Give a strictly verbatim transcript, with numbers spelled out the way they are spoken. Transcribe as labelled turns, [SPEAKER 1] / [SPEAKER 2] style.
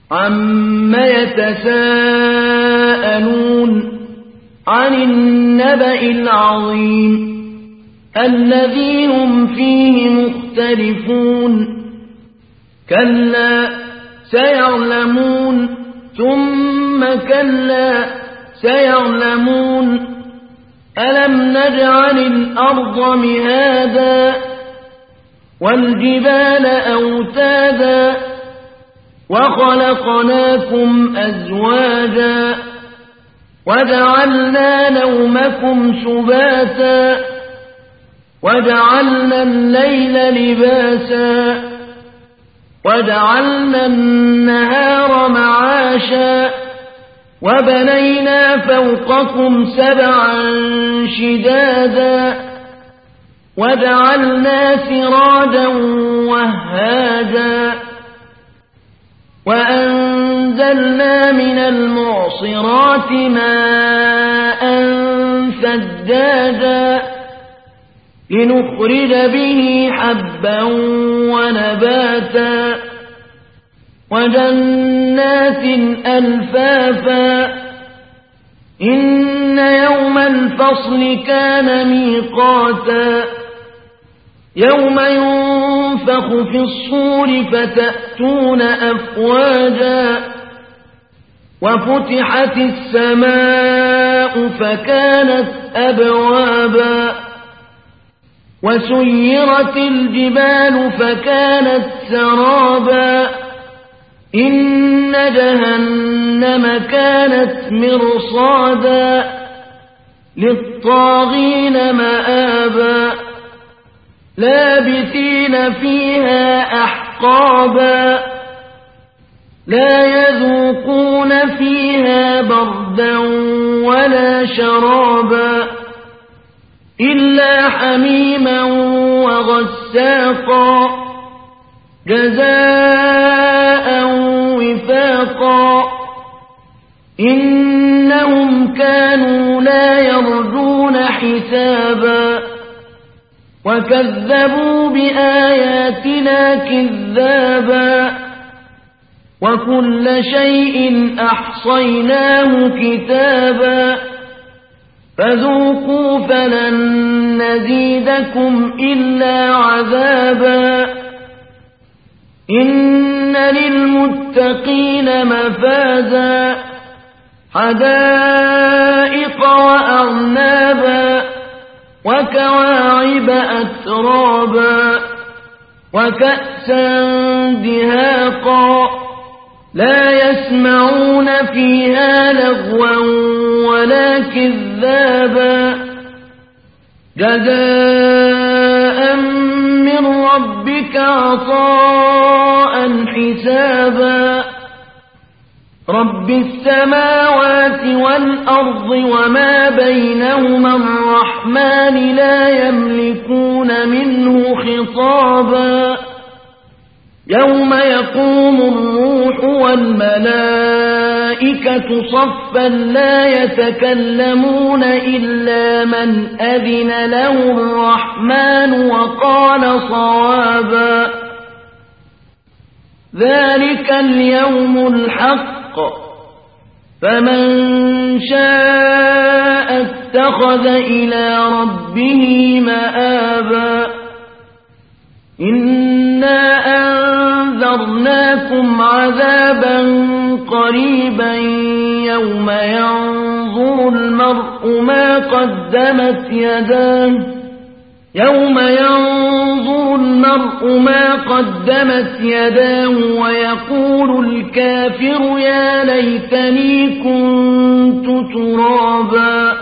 [SPEAKER 1] عَمَّ يَتَسَاءَلُونَ عَنِ النَّبَإِ الْعَظِيمِ الَّذِي هُمْ فِيهِ مُخْتَلِفُونَ كَلَّا سَيَعْلَمُونَ ثُمَّ كَلَّا سَيَعْلَمُونَ أَلَمْ نَجْعَلِ الْأَرْضَ مِهَادًا وَالْجِبَالَ أَوْتَادًا وَخَلَقْنَاكُمْ أَزْوَاجًا وَجَعَلْنَا نَوْمَكُمْ سُبَاتًا وَجَعَلْنَا اللَّيْلَ لِبَاسًا وَجَعَلْنَا النَّهَارَ مَعَاشًا وَبَنَيْنَا فَوْقَكُمْ سَبْعًا شِدَادًا وَجَعَلْنَا سِرَاجًا وَهَّاجًا وَأَنزَلْنَا مِنَ الْمُعْصِرَاتِ مَاءً ثَجَّاجًا لِنُخْرِجَ بِهِ حَبًّا وَنَبَاتًا وَجَنَّاتٍ أَلْفَافًا إِنَّ يَوْمَ الْفَصْلِ كَانَ مِيقَاتًا يَوْمَ يُنفَخُ فِي الصُّورِ فَتَأْتُونَ أَفْوَاجًا وَفُتِحَتِ السَّمَاءُ فَكَانَتْ أَبْوَابًا وَسُيِّرَتِ الْجِبَالُ فَكَانَتْ سَرَابًا إِنَّ جَهَنَّمَ كَانَتْ مِرْصَادًا لِلطَّاغِينَ مَآبًا لَابِثِينَ فِيهَا أَحْقَابًا لَا يَذُوقُونَ فِيهَا بَرْدًا وَلَا شَرَابًا إِلَّا حَمِيمًا وَغَسَّاقًا جَزَاءً وِفَاقًا إِنَّهُمْ كَانُوا لَا يَرْجُونَ حِسَابًا وَكَذَّبُوا بِآيَاتِنَا كِذَّابًا وَكُلَّ شَيْءٍ أَحْصَيْنَاهُ كِتَابًا فَذُوقُوا فَلَن نَّزِيدَكُمْ إِلَّا عَذَابًا إِنَّ لِلْمُتَّقِينَ مَفَازًا حَدَائِقَ وَأَعْنَابًا وَكَوَاعِبَ أَتْرَابًا وَكَأْسًا دِهَاقًا لا يسمعون فيها لغوا ولا كذابا جزاء من ربك عطاء حسابا رب السماوات والأرض وما بينهما الرحمن لا يملكون منه خطابا يوم يقوم الروح والملائكة صفا لا يتكلمون إلا من أذن له الرحمن وقال صوابا ذلك اليوم الحق فمن شاء اتخذ إلى ربه مآبا إنا أنذرناكم عذابا قريبا يوم ينظر المرء ما قدمت يداه يوم ينظر المرء ما قدمت يداه ويقول الكافر يا ليتني كنت ترابا